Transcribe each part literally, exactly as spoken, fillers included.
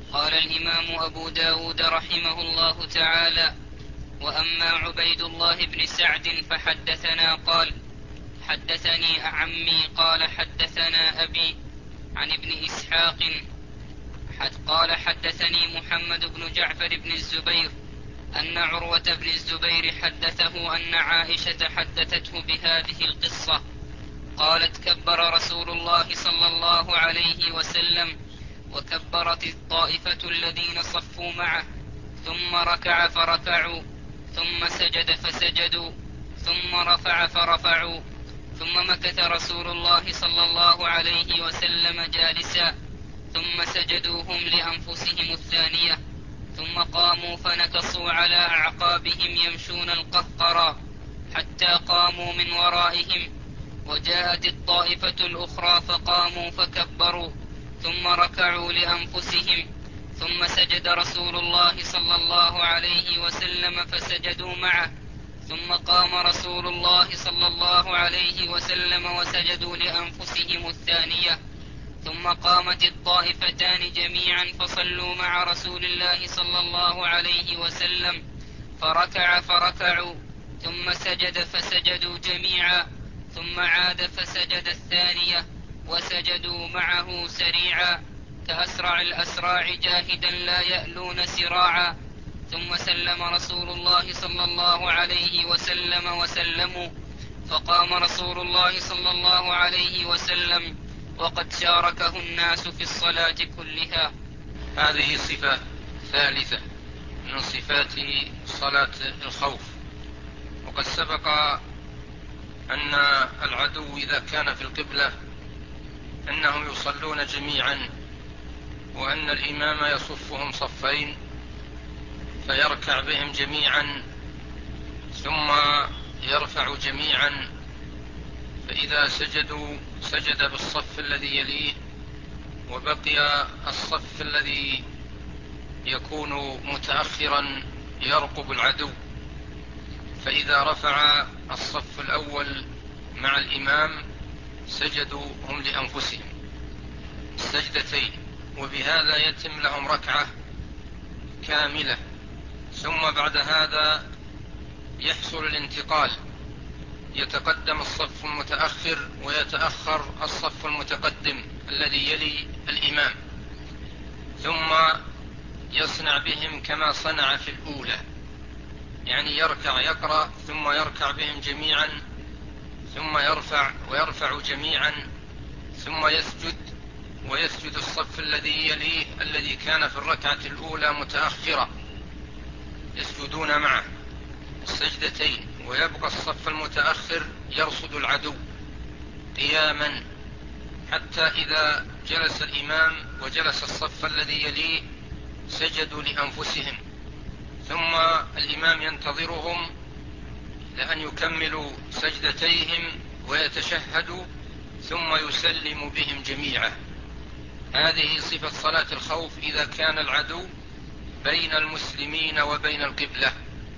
قال الإمام أبو داود رحمه الله تعالى: وأما عبيد الله بن سعد فحدثنا قال: حدثني عمي قال حدثنا أبي عن ابن إسحاق حد قال حدثني محمد بن جعفر بن الزبير أن عروة بن الزبير حدثه أن عائشة حدثته بهذه القصة. قالت: كبر رسول الله صلى الله عليه وسلم وكبرت الطائفة الذين صفوا معه، ثم ركع فركعوا، ثم سجد فسجدوا، ثم رفع فرفعوا، ثم مكث رسول الله صلى الله عليه وسلم جالسا، ثم سجدوا هم لأنفسهم الثانية، ثم قاموا فنكصوا على أعقابهم يمشون القهقرى حتى قاموا من ورائهم. وجاءت الطائفة الأخرى فقاموا فكبروا، ثم ركعوا لأنفسهم، ثم سجد رسول الله صلى الله عليه وسلم فسجدوا معه، ثم قام رسول الله صلى الله عليه وسلم وسجدوا لأنفسهم الثانية، ثم قامت الطائفتان جميعا فصلوا مع رسول الله صلى الله عليه وسلم، فركع فركعوا، ثم سجد فسجدوا جميعا، ثم عاد فسجد الثانية وسجدوا معه سريعا كأسرع الأسراع جاهدا لا يألون سراعا. ثم سلم رسول الله صلى الله عليه وسلم وسلموا، فقام رسول الله صلى الله عليه وسلم وقد شاركه الناس في الصلاة كلها. هذه صفة ثالثة من صفات صلاة الخوف. وقد سبق أن العدو إذا كان في القبلة أنهم يصلون جميعا، وأن الإمام يصفهم صفين فيركع بهم جميعا ثم يرفع جميعا، فإذا سجدوا سجد بالصف الذي يليه، وبقي الصف الذي يكون متأخرا يرقب العدو، فإذا رفع الصف الأول مع الإمام سجدوا هم لأنفسهم السجدتين، وبهذا يتم لهم ركعة كاملة. ثم بعد هذا يحصل الانتقال، يتقدم الصف المتأخر ويتأخر الصف المتقدم الذي يلي الإمام، ثم يصنع بهم كما صنع في الأولى، يعني يركع يقرأ ثم يركع بهم جميعا، ثم يرفع ويرفع جميعا، ثم يسجد ويسجد الصف الذي يليه الذي كان في الركعة الأولى متأخرة، يسجدون معه السجدتين، ويبقى الصف المتأخر يرصد العدو قياما حتى إذا جلس الإمام وجلس الصف الذي يليه سجدوا لأنفسهم، ثم الإمام ينتظرهم لأن يكملوا سجدتيهم ويتشهدوا ثم يسلم بهم جميعا. هذه صفة صلاة الخوف إذا كان العدو بين المسلمين وبين القبلة.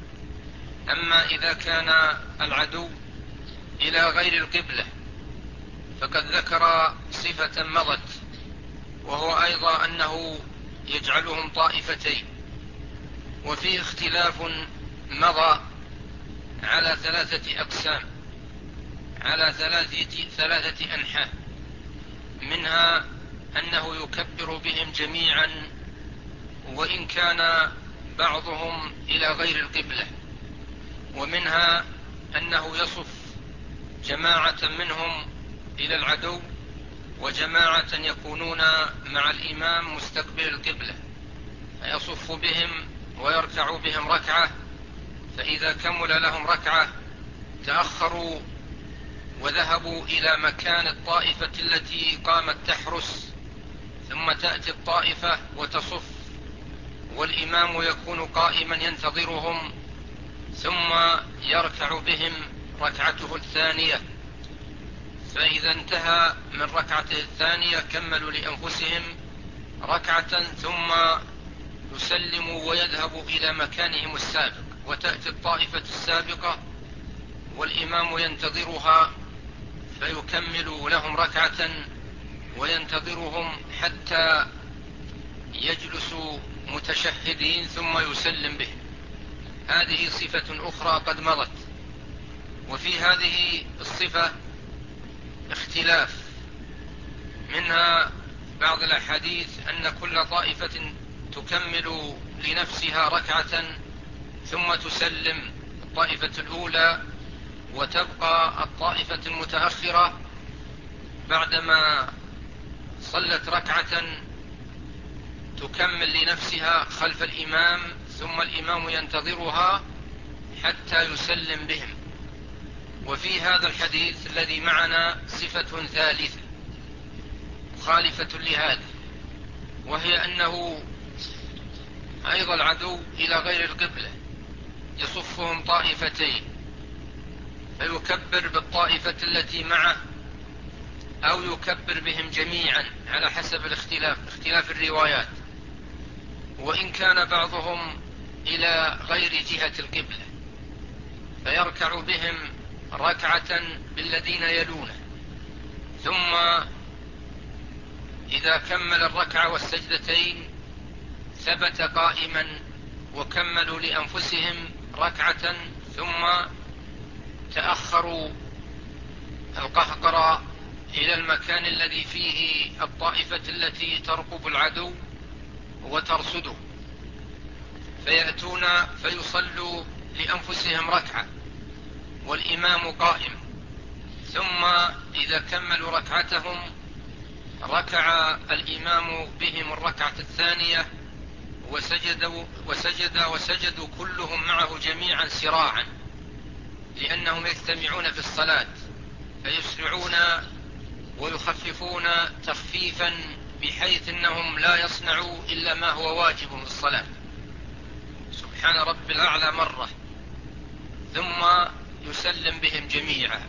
أما إذا كان العدو إلى غير القبلة فقد ذكر صفة مضت، وهو أيضا أنه يجعلهم طائفتين، وفيه اختلاف مضى على ثلاثة أقسام، على ثلاثة, ثلاثة أنحاء، منها أنه يكبر بهم جميعا وإن كان بعضهم إلى غير القبلة، ومنها أنه يصف جماعة منهم إلى العدو وجماعة يكونون مع الإمام مستقبل القبلة، فيصف بهم ويركع بهم ركعة، فإذا كمل لهم ركعة تأخروا وذهبوا إلى مكان الطائفة التي قامت تحرس، ثم تأتي الطائفة وتصف والإمام يكون قائما ينتظرهم، ثم يركع بهم ركعته الثانية، فإذا انتهى من ركعته الثانية كملوا لأنفسهم ركعة ثم يسلموا ويذهبوا إلى مكانهم السابق، وتأتي الطائفة السابقة والإمام ينتظرها فيكمل لهم ركعة وينتظرهم حتى يجلس متشهدين ثم يسلم به. هذه صفة أخرى قد مضت. وفي هذه الصفة اختلاف، منها بعض الأحاديث أن كل طائفة تكمل لنفسها ركعة ثم تسلم الطائفة الأولى، وتبقى الطائفة المتأخرة بعدما صلت ركعة تكمل لنفسها خلف الإمام، ثم الإمام ينتظرها حتى يسلم بهم. وفي هذا الحديث الذي معنا صفة ثالثة مخالفة لهذا، وهي أنه أيضا العدو إلى غير القبلة يصفهم طائفتين، فيكبر بالطائفة التي معه أو يكبر بهم جميعا على حسب الاختلاف اختلاف الروايات، وإن كان بعضهم إلى غير جهة القبلة فيركع بهم ركعة بالذين يلونه، ثم إذا كمل الركعة والسجدتين ثبت قائما وكملوا لأنفسهم ركعة، ثم تأخروا القهقرى إلى المكان الذي فيه الطائفة التي ترقب العدو وترصده، فيأتون فيصلوا لأنفسهم ركعة والإمام قائم، ثم إذا كملوا ركعتهم ركع الإمام بهم الركعة الثانية وسجدوا وسجد وسجدوا كلهم معه جميعا سراعا، لأنهم يجتمعون في الصلاة فيسرعون ويخففون تخفيفا بحيث أنهم لا يصنعوا إلا ما هو واجب في الصلاة، سبحان رب الأعلى مرة، ثم يسلم بهم جميعا،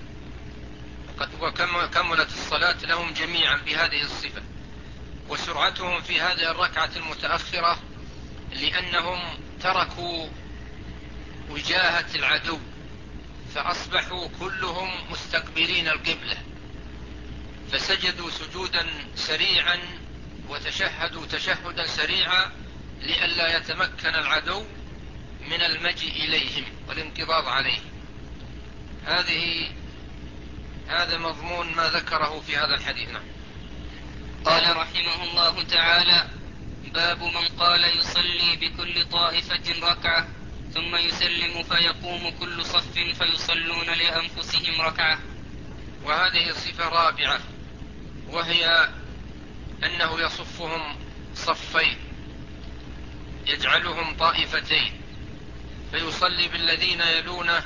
وكملت الصلاة لهم جميعا بهذه الصفة. وسرعتهم في هذه الركعة المتأخرة لأنهم تركوا وجاهة العدو فأصبحوا كلهم مستقبلين القبلة، فسجدوا سجودا سريعا وتشهدوا تشهدا سريعا لئلا يتمكن العدو من المجيء إليهم والانقضاض عليه. هذه هذا مضمون ما ذكره في هذا الحديث. قال رحمه الله تعالى: باب من قال يصلي بكل طائفة ركعة ثم يسلم فيقوم كل صف فيصلون لأنفسهم ركعة. وهذه صفة رابعة، وهي أنه يصفهم صفين يجعلهم طائفتين، فيصلي بالذين يلونه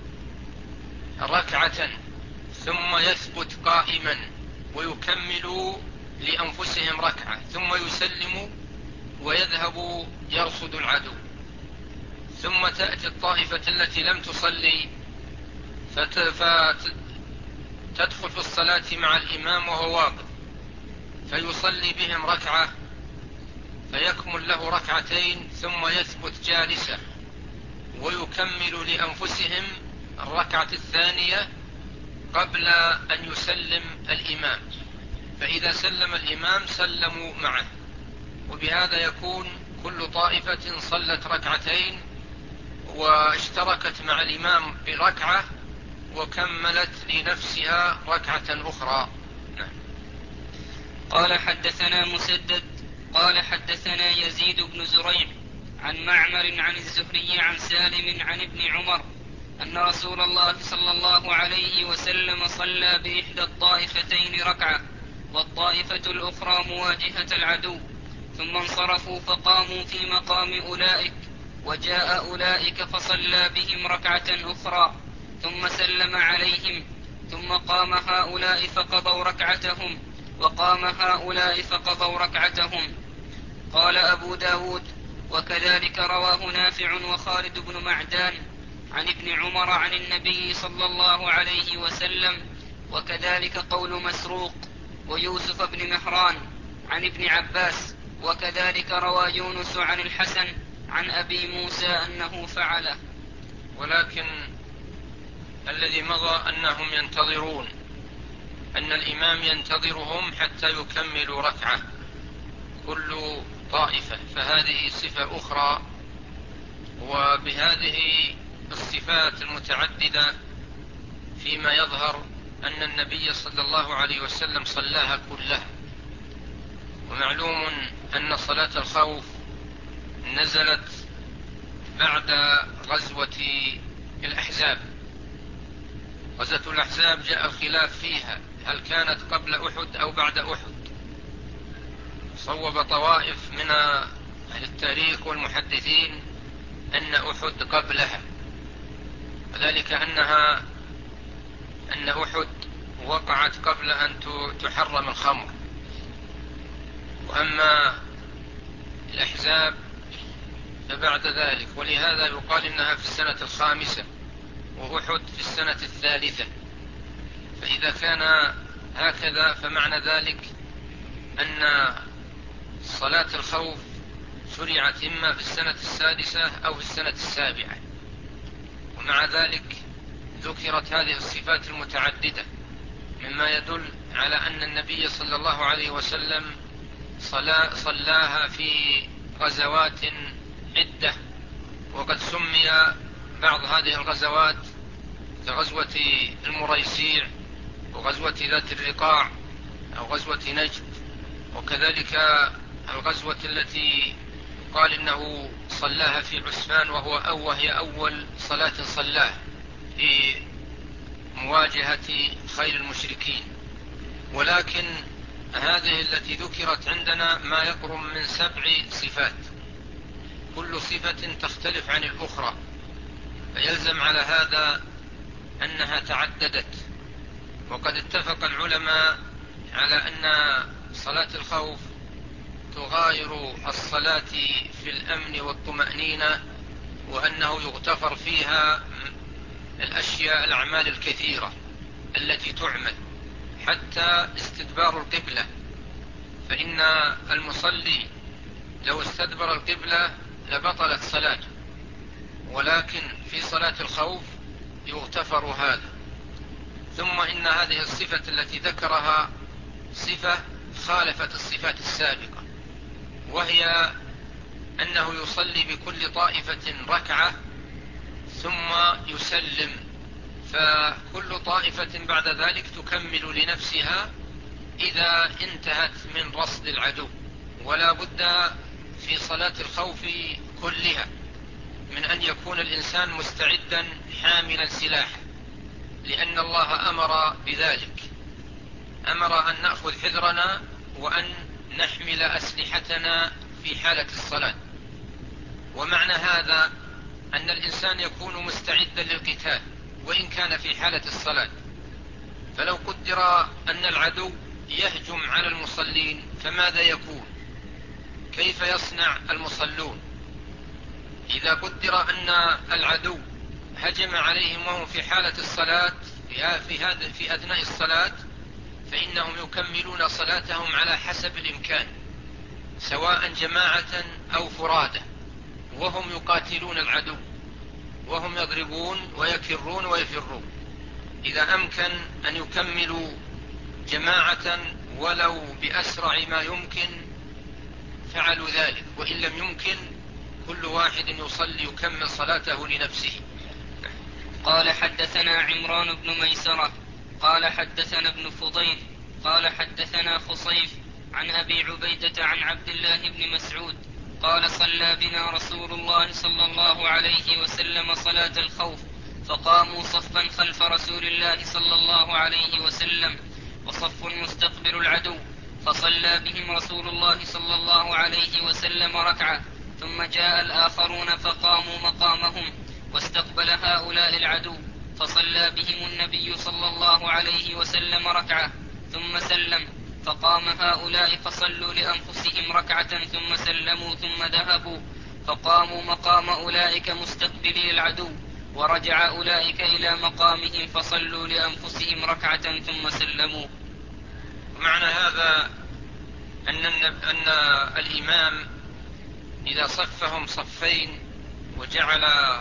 ركعة ثم يثبت قائما ويكمل لأنفسهم ركعة ثم يسلم ويذهب يرصد العدو، ثم تأتي الطائفة التي لم تصلي فتدخل في الصلاة مع الإمام وهو واقف فيصلي بهم ركعة فيكمل له ركعتين ثم يثبت جالسا ويكمل لأنفسهم الركعة الثانية قبل أن يسلم الإمام، فإذا سلم الإمام سلموا معه، وبهذا يكون كل طائفة صلت ركعتين واشتركت مع الإمام بركعة وكملت لنفسها ركعة أخرى. نعم. قال حدثنا مسدد قال حدثنا يزيد بن زريع عن معمر عن الزهري عن سالم عن ابن عمر أن رسول الله صلى الله عليه وسلم صلى بإحدى الطائفتين ركعة والطائفة الأخرى مواجهة العدو، ثم انصرفوا فقاموا في مقام أولئك، وجاء أولئك فصلى بهم ركعة أخرى ثم سلم عليهم، ثم قام هؤلاء فقضوا ركعتهم وقام هؤلاء فقضوا ركعتهم. قال أبو داود: وكذلك رواه نافع وخالد بن معدان عن ابن عمر عن النبي صلى الله عليه وسلم، وكذلك قول مسروق ويوسف بن مهران عن ابن عباس، وكذلك روى يونس عن الحسن عن أبي موسى أنه فعله. ولكن الذي مضى أنهم ينتظرون، أن الإمام ينتظرهم حتى يكملوا ركعة، كل طائفة، فهذه صفة أخرى. وبهذه الصفات المتعددة فيما يظهر أن النبي صلى الله عليه وسلم صلاها كلها. ومعلوم أن صلاة الخوف نزلت بعد غزوة الأحزاب. غزوة الأحزاب جاء الخلاف فيها، هل كانت قبل أحد أو بعد أحد؟ صوب طوائف من أهل التاريخ والمحدثين أن أحد قبلها، وذلك أنها أن أحد وقعت قبل أن تحرم الخمر، وأما الأحزاب فبعد ذلك، ولهذا يقال إنها في السنة الخامسة وأحد في السنة الثالثة. فإذا كان هكذا فمعنى ذلك أن صلاة الخوف شرعت إما في السنة السادسة أو في السنة السابعة. ومع ذلك ذكرت هذه الصفات المتعددة، مما يدل على أن النبي صلى الله عليه وسلم صلا صلاها في غزوات عدة. وقد سمي بعض هذه الغزوات كغزوة المريسيع وغزوة ذات الرقاع أو غزوة نجد، وكذلك الغزوة التي قال إنه صلاها في عسفان وهو أو وهي أول صلاة صلاها في مواجهة خيل المشركين. ولكن هذه التي ذكرت عندنا ما يقرب من سبع صفات، كل صفة تختلف عن الأخرى، فيلزم على هذا أنها تعددت. وقد اتفق العلماء على أن صلاة الخوف تغاير الصلاة في الأمن والطمأنينة، وأنه يغتفر فيها الأشياء الأعمال الكثيرة التي تعمل، حتى استدبار القبلة. فإن المصلي لو استدبر القبلة لبطلت صلاته، ولكن في صلاة الخوف يغتفر هذا. ثم إن هذه الصفة التي ذكرها صفة خالفت الصفات السابقة، وهي أنه يصلي بكل طائفة ركعة ثم يسلم، فكل طائفة بعد ذلك تكمل لنفسها إذا انتهت من رصد العدو. ولا بد في صلاة الخوف كلها من أن يكون الإنسان مستعدا حاملا سلاحا، لأن الله أمر بذلك، أمر أن نأخذ حذرنا وأن نحمل أسلحتنا في حالة الصلاة. ومعنى هذا أن الإنسان يكون مستعدا للقتال وإن كان في حالة الصلاة. فلو قدر أن العدو يهجم على المصلين فماذا يكون؟ كيف يصنع المصلون؟ إذا قدر أن العدو هجم عليهم وهم في حالة الصلاة في هذا في أثناء الصلاة، فإنهم يكملون صلاتهم على حسب الإمكان، سواء جماعة أو فرادى، وهم يقاتلون العدو وهم يضربون ويكرون ويفرون. إذا أمكن أن يكملوا جماعة ولو بأسرع ما يمكن فعلوا ذلك، وإن لم يمكن كل واحد يصلي يكمل صلاته لنفسه. قال حدثنا عمران بن ميسرة قال حدثنا ابن فضيل قال حدثنا خصيف عن أبي عبيدة عن عبد الله بن مسعود قال صلى بنا رسول الله صلى الله عليه وسلم صلاة الخوف، فقاموا صفا خلف رسول الله صلى الله عليه وسلم وصف مستقبل العدو، فصلى بهم رسول الله صلى الله عليه وسلم ركعة، ثم جاء الآخرون فقاموا مقامهم واستقبل هؤلاء العدو، فصلى بهم النبي صلى الله عليه وسلم ركعة ثم سلم، فقام هؤلاء فصلوا لأنفسهم ركعة ثم سلموا ثم ذهبوا، فقاموا مقام أولئك مستقبلي العدو، ورجع أولئك إلى مقامهم فصلوا لأنفسهم ركعة ثم سلموا. معنى هذا أن, أن الإمام إذا صفهم صفين وجعل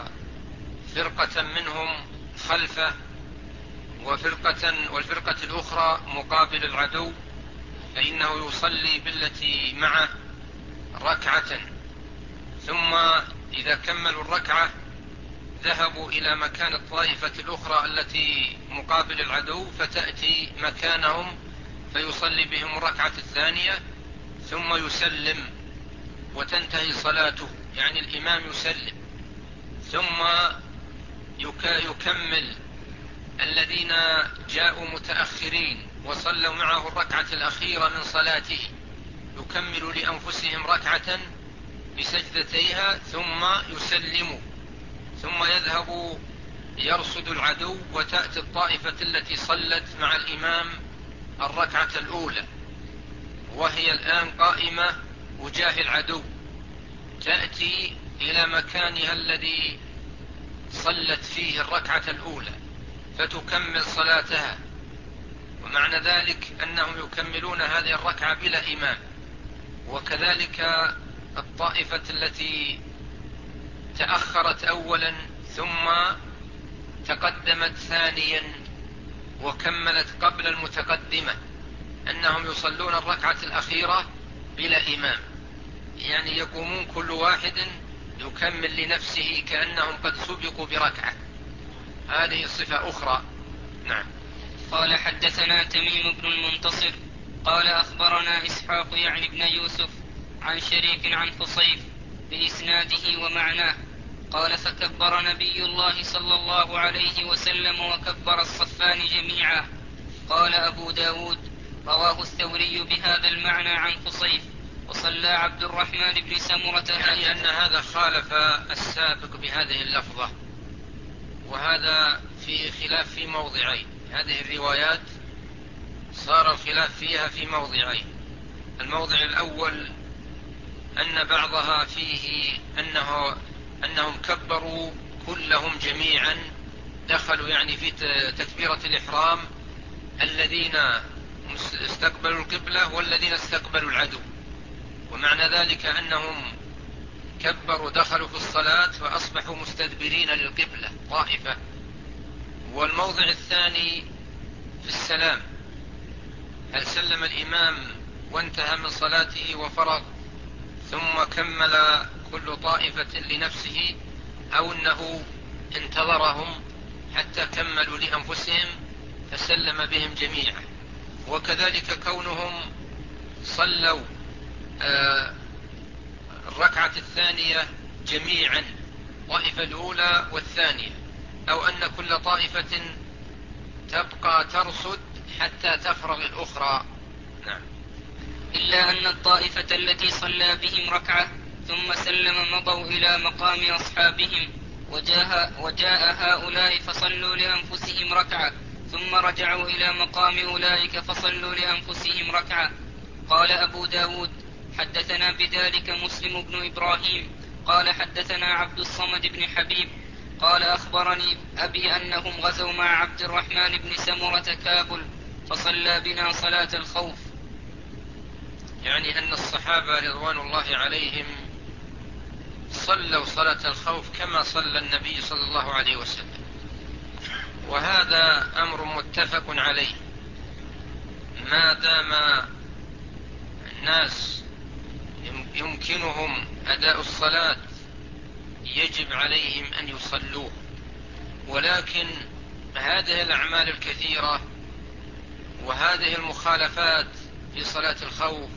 فرقة منهم خلفه وفرقة والفرقة الأخرى مقابل العدو، فإنه يصلي بالتي معه ركعة، ثم إذا كملوا الركعة ذهبوا إلى مكان الطائفة الأخرى التي مقابل العدو، فتأتي مكانهم فيصلي بهم الركعة الثانية ثم يسلم وتنتهي صلاته، يعني الإمام يسلم، ثم يكمل الذين جاءوا متأخرين وصلوا معه الركعة الأخيرة من صلاته، يكملوا لأنفسهم ركعة بسجدتيها ثم يسلموا، ثم يذهب يرصد العدو، وتأتي الطائفة التي صلت مع الإمام الركعة الأولى وهي الآن قائمة وجاه العدو، تأتي إلى مكانها الذي صلت فيه الركعة الأولى فتكمل صلاتها، ومعنى ذلك أنهم يكملون هذه الركعة بلا إمام. وكذلك الطائفة التي تأخرت أولا ثم تقدمت ثانيا وكملت قبل المتقدمة، أنهم يصلون الركعة الأخيرة بلا إمام، يعني يقومون كل واحد يكمل لنفسه كأنهم قد سبقوا بركعة. هذه صفة أخرى. نعم. قال حدثنا تميم بن المنتصر قال أخبرنا إسحاق يعني بن يوسف عن شريك عن فصيف بإسناده ومعناه قال فكبر نبي الله صلى الله عليه وسلم وكبر الصفان جميعا. قال أبو داود رواه الثوري بهذا المعنى عن فصيف وصلى عبد الرحمن بن سمرة، يعني أن هذا خالف السابق بهذه اللفظة، وهذا في خلاف في موضعين. هذه الروايات صار الخلاف فيها في موضعين. الموضع الأول أن بعضها فيه أنه أنهم كبروا كلهم جميعا، دخلوا يعني في تكبيرة الإحرام الذين استقبلوا القبلة والذين استقبلوا العدو، ومعنى ذلك أنهم كبروا دخلوا في الصلاة فأصبحوا مستدبرين للقبلة طائفة. والموضع الثاني في السلام، هل سلم الإمام وانتهى من صلاته وفرغ ثم كمل كل طائفة لنفسه، أو أنه انتظرهم حتى كملوا لأنفسهم فسلم بهم جميعا. وكذلك كونهم صلوا آه الركعة الثانية جميعا، طائفة الأولى والثانية، أو أن كل طائفة تبقى ترصد حتى تفرغ الأخرى. نعم. إلا أن الطائفة التي صلى بهم ركعة ثم سلم مضوا إلى مقام أصحابهم، وجاء, وجاء هؤلاء فصلوا لأنفسهم ركعة ثم رجعوا إلى مقام أولئك فصلوا لأنفسهم ركعة. قال أبو داود حدثنا بذلك مسلم بن إبراهيم قال حدثنا عبد الصمد بن حبيب قال أخبرني أبي أنهم غزوا مع عبد الرحمن بن سمرة كابل فصلى بنا صلاة الخوف. يعني أن الصحابة رضوان الله عليهم صلوا صلاة الخوف كما صلى النبي صلى الله عليه وسلم، وهذا أمر متفق عليه. ما دام الناس يمكنهم أداء الصلاة يجب عليهم أن يصلوه، ولكن هذه الأعمال الكثيرة وهذه المخالفات في صلاة الخوف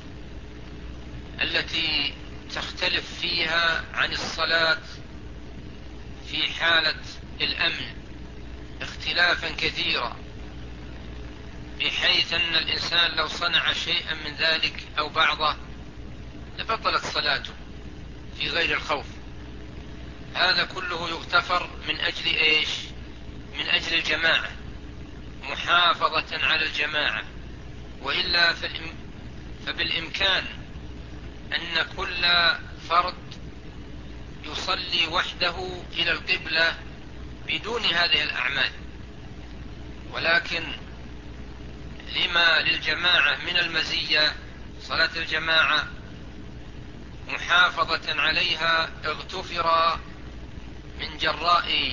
التي تختلف فيها عن الصلاة في حالة الأمن اختلافا كثيرا، بحيث أن الإنسان لو صنع شيئا من ذلك أو بعضه لبطلت صلاته في غير الخوف. هذا كله يغتفر من أجل إيش؟ من أجل الجماعة، محافظة على الجماعة، وإلا فبالإمكان أن كل فرد يصلي وحده إلى القبلة بدون هذه الأعمال، ولكن لما للجماعة من المزية صلاة الجماعة محافظة عليها اغتفر من جراء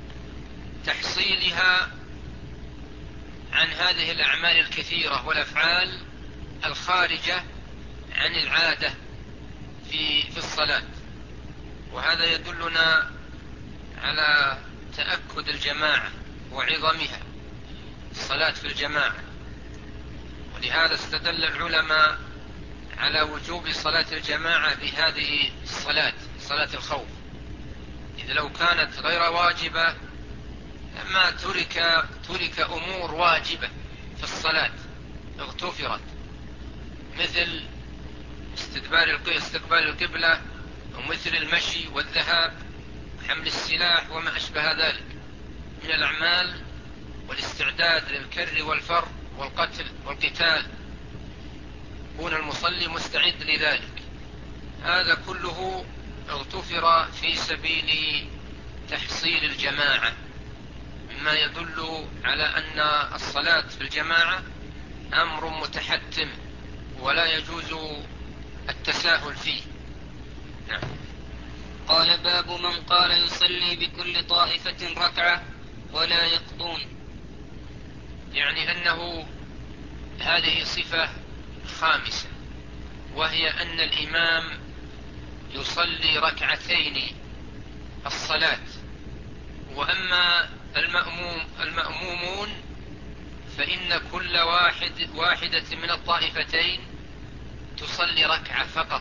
تحصيلها عن هذه الأعمال الكثيرة والأفعال الخارجة عن العادة في في الصلاة. وهذا يدلنا على تأكد الجماعة وعظمها، الصلاة في الجماعة. ولهذا استدل العلماء على وجوب صلاة الجماعة بهذه الصلاة، صلاة الخوف، إذ لو كانت غير واجبة لما ترك ترك أمور واجبة في الصلاة اغتفرت، مثل استدبار استقبال القبلة، ومثل المشي والذهاب وحمل السلاح وما أشبه ذلك من الأعمال، والاستعداد للكر والفر والقتل والقتال، يكون المصلي مستعد لذلك. هذا كله اغتفر في سبيل تحصيل الجماعة، مما يدل على أن الصلاة في الجماعة أمر متحتم ولا يجوز التساهل فيه. نعم. قال: باب من قال يصلي بكل طائفة ركعة ولا يقضون. يعني أنه هذه صفة خامسة، وهي أن الإمام يصلي ركعتين الصلاة، وأما المأموم المأمومون فإن كل واحد واحدة من الطائفتين تصلي ركعة فقط،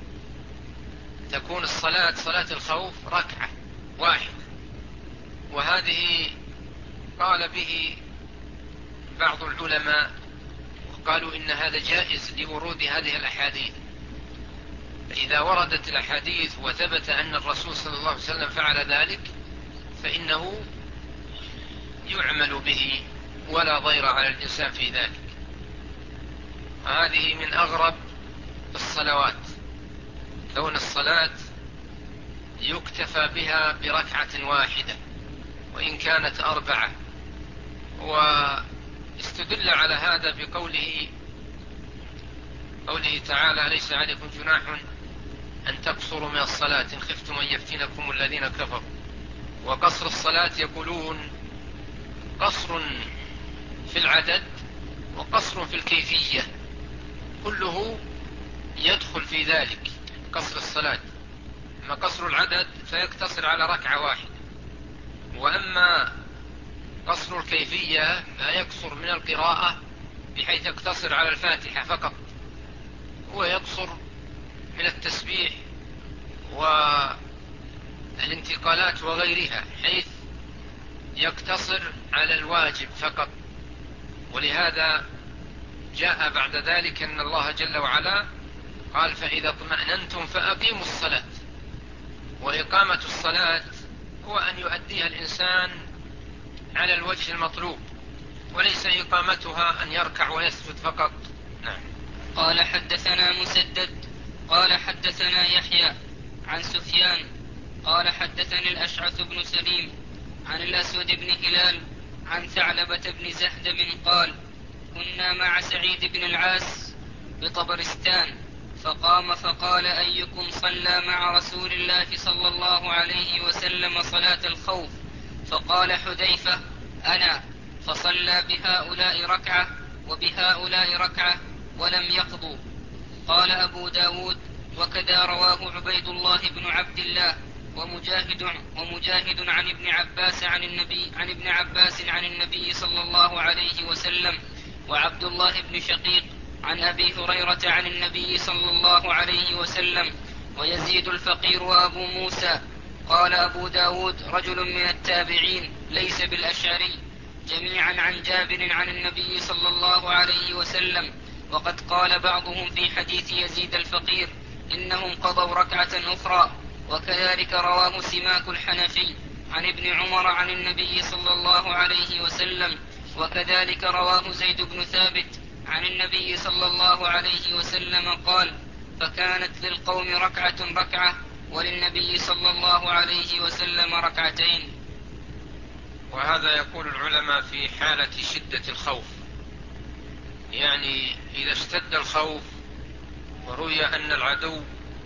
تكون الصلاة صلاة الخوف ركعة واحد. وهذه قال به بعض العلماء وقالوا إن هذا جائز لورود هذه الأحاديث. فإذا وردت الأحاديث وثبت أن الرسول صلى الله عليه وسلم فعل ذلك فإنه يعمل به ولا ضير على الإنسان في ذلك. هذه من أغرب الصلوات، كون الصلاة يكتفى بها بركعة واحدة وإن كانت أربعة. واستدل على هذا بقوله قوله تعالى: ليس عليكم جناح أن تقصروا من الصلاة إن خفتم أن يفتنكم الذين كفروا. وقصر الصلاة يقولون قصر في العدد وقصر في الكيفية، كله يدخل في ذلك قصر الصلاة. أما قصر العدد فيقتصر على ركعة واحدة، وأما قصر الكيفية فيقصر من القراءة بحيث يقتصر على الفاتحة فقط، ويقصر من التسبيح والانتقالات وغيرها حيث يقتصر على الواجب فقط. ولهذا جاء بعد ذلك أن الله جل وعلا قال: فإذا اطمأننتم فأقيموا الصلاة. وإقامة الصلاة هو أن يؤديها الإنسان على الوجه المطلوب، وليس إقامتها أن يركع ويسجد فقط. نعم. قال: حدثنا مسدد قال حدثنا يحيى عن سفيان قال حدثني الأشعث بن سليم عن الأسود بن هلال عن ثعلبة بن زهدم قال: كنا مع سعيد بن العاص بطبرستان، فقام فقال: أيكم صلى مع رسول الله صلى الله عليه وسلم صلاة الخوف؟ فقال حذيفة: أنا. فصلى بهؤلاء ركعة وبهؤلاء ركعة ولم يقضوا. قال أبو داود: وكذا رواه عبيد الله بن عبد الله ومجاهد, ومجاهد عن ابن عباس عن النبي عن ابن عباس عن النبي صلى الله عليه وسلم، وعبد الله بن شقيق عن أبي هريرة عن النبي صلى الله عليه وسلم، ويزيد الفقير وأبو موسى. قال أبو داود: رجل من التابعين ليس بالأشعري، جميعا عن جابر عن النبي صلى الله عليه وسلم. وقد قال بعضهم في حديث يزيد الفقير إنهم قضوا ركعة أخرى. وكذلك رواه سماك الحنفي عن ابن عمر عن النبي صلى الله عليه وسلم. وكذلك رواه زيد بن ثابت عن النبي صلى الله عليه وسلم قال: فكانت للقوم ركعة ركعة وللنبي صلى الله عليه وسلم ركعتين. وهذا يقول العلماء في حالة شدة الخوف، يعني إذا اشتد الخوف وروي أن العدو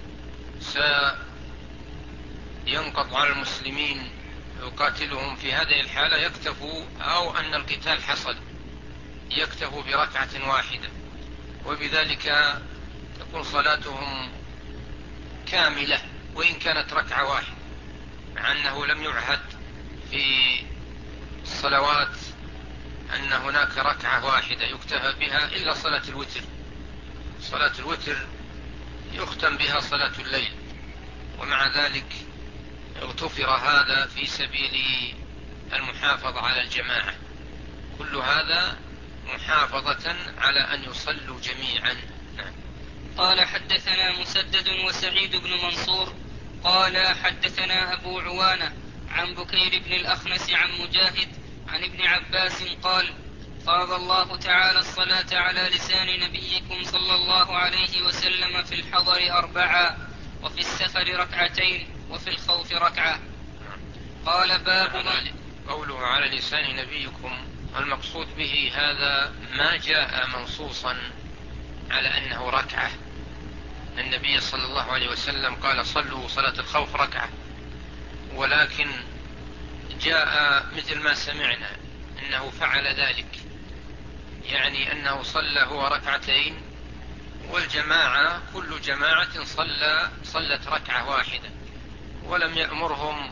سينقض على المسلمين يقاتلهم، في هذه الحالة يكتفوا، أو أن القتال حصل يكتفوا بركعة واحدة، وبذلك تكون صلاتهم كاملة وإن كانت ركعة واحدة، مع أنه لم يعهد في الصلوات أن هناك ركعة واحدة يكتفى بها إلا صلاة الوتر. صلاة الوتر يختم بها صلاة الليل، ومع ذلك اغتفر هذا في سبيل المحافظة على الجماعة. كل هذا محافظة على أن يصلوا جميعا. قال حدثنا مسدد وسعيد بن منصور قال حدثنا أبو عوانة عن بكير بن الأخنس عن مجاهد عن ابن عباس قال فرض الله تعالى الصلاة على لسان نبيكم صلى الله عليه وسلم في الحضر أربعة، وفي السفر ركعتين، وفي الخوف ركعة. قال باب من قوله على لسان نبيكم، المقصود به هذا ما جاء منصوصا على أنه ركعة. النبي صلى الله عليه وسلم قال صلوا صلاة الخوف ركعة، ولكن جاء مثل ما سمعنا أنه فعل ذلك، يعني أنه صلى هو ركعتين والجماعة كل جماعة صلى صلت ركعة واحدة، ولم يأمرهم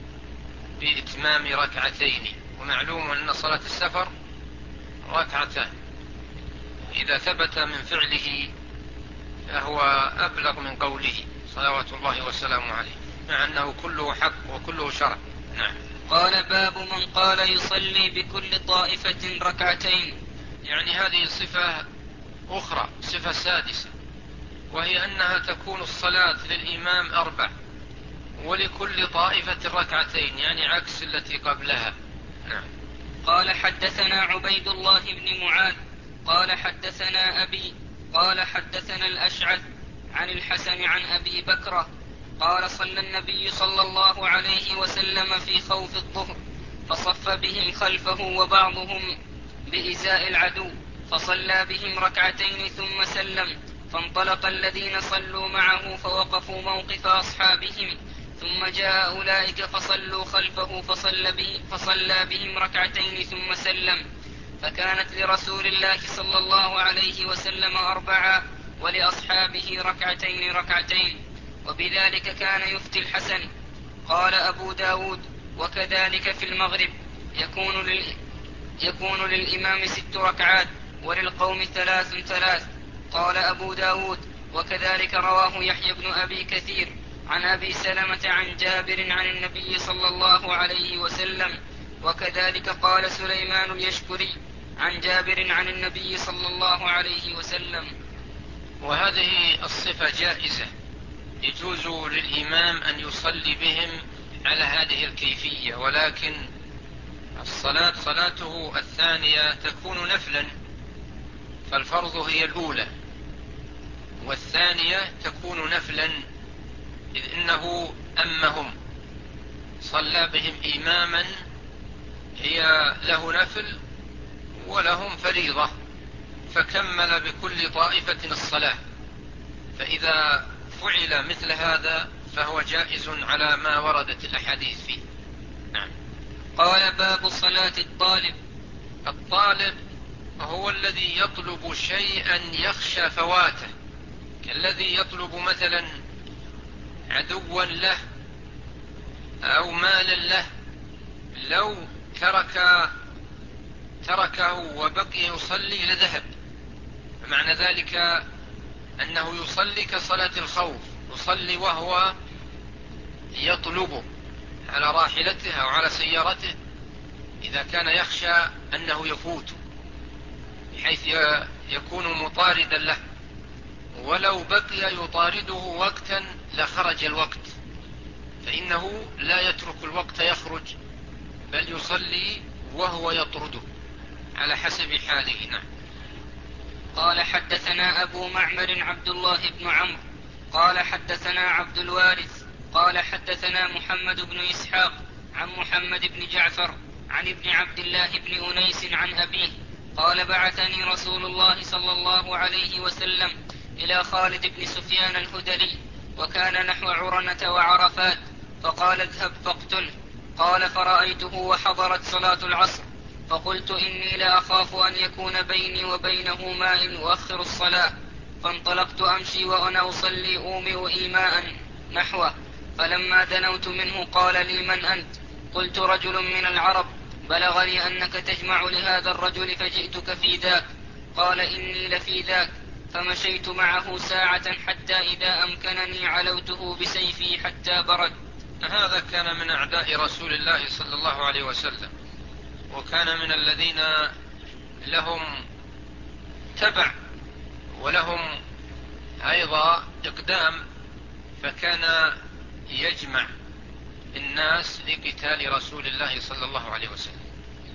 بإتمام ركعتين. ومعلوم أن صلاة السفر ركعتان، إذا ثبت من فعله فهو أبلغ من قوله صلوات الله وسلامه عليه، مع أنه كله حق وكله شرع. نعم. قال باب من قال يصلي بكل طائفة ركعتين. يعني هذه صفة أخرى، صفة سادسة، وهي أنها تكون الصلاة للإمام أربع ولكل طائفة ركعتين، يعني عكس التي قبلها. نعم. قال حدثنا عبيد الله بن معاذ قال حدثنا أبي قال حدثنا الأشعث عن الحسن عن أبي بكرة قال صلى النبي صلى الله عليه وسلم في خوف الظهر فصف بهم خلفه وبعضهم بإزاء العدو، فصلى بهم ركعتين ثم سلم، فانطلق الذين صلوا معه فوقفوا موقف أصحابهم، ثم جاء أولئك فصلوا خلفه فصلى, به فصلى بهم ركعتين ثم سلم، فكانت لرسول الله صلى الله عليه وسلم أربعة ولأصحابه ركعتين ركعتين، وبذلك كان يفتي الحسن. قال أبو داود وكذلك في المغرب يكون, لل... يكون للإمام ست ركعات وللقوم ثلاث ثلاث. قال أبو داود وكذلك رواه يحيى بن أبي كثير عن أبي سلمة عن جابر عن النبي صلى الله عليه وسلم، وكذلك قال سليمان اليشكري عن جابر عن النبي صلى الله عليه وسلم. وهذه الصفة جائزة، يجوز للإمام أن يصلي بهم على هذه الكيفية، ولكن الصلاة صلاته الثانية تكون نفلا، فالفرض هي الأولى، والثانية تكون نفلا، إذ إنه أمهم صلى بهم إماما هي له نفل ولهم فريضة، فكمل بكل طائفة الصلاة. فإذا فعل مثل هذا فهو جائز على ما وردت الأحاديث فيه. نعم. قال باب صلاة الطالب. الطالب هو الذي يطلب شيئا يخشى فواته، كالذي يطلب مثلا عدوا له أو مالا له، لو ترك تركه وبقي يصلي لذهب، معنى ذلك أنه يصلي كصلاة الخوف، يصلي وهو يطلبه على راحلته أو على سيارته إذا كان يخشى أنه يفوت، بحيث يكون مطاردا له، ولو بقي يطارده وقتا لخرج الوقت، فإنه لا يترك الوقت يخرج، بل يصلي وهو يطرده على حسب حاله. نعم. قال حدثنا أبو معمر عبد الله بن عمرو قال حدثنا عبد الوارث قال حدثنا محمد بن إسحاق عن محمد بن جعفر عن ابن عبد الله بن أنيس عن أبيه قال بعثني رسول الله صلى الله عليه وسلم إلى خالد بن سفيان الهذلي، وكان نحو عرنة وعرفات، فقال اذهب فاقتله. قال فرأيته وحضرت صلاة العصر، فقلت إني لأخاف أن يكون بيني وبينه ماء يؤخر الصلاة، فانطلقت أمشي وأنا أصلي أومئ إيماء، نحوه. فلما دنوت منه قال لي: من أنت؟ قلت: رجل من العرب، بلغني أنك تجمع لهذا الرجل فجئتك في ذاك. قال: إني لفي ذاك. فمشيت معه ساعة حتى إذا أمكنني علوته بسيفي حتى برد. هذا كان من أعداء رسول الله صلى الله عليه وسلم، وكان من الذين لهم تبع ولهم أيضا إقدام، فكان يجمع الناس لقتال رسول الله صلى الله عليه وسلم،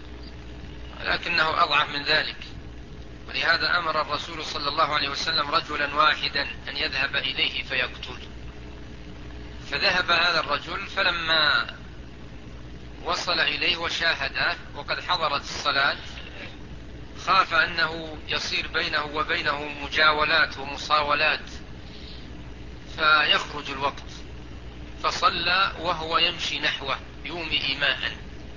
لكنه أضعف من ذلك. ولهذا أمر الرسول صلى الله عليه وسلم رجلا واحدا أن يذهب إليه فيقتل. فذهب هذا الرجل، فلما وصل إليه وشاهده وقد حضرت الصلاة خاف أنه يصير بينه وبينه مجاولات ومصاولات فيخرج الوقت، فصلى وهو يمشي نحوه يومئ إيماء،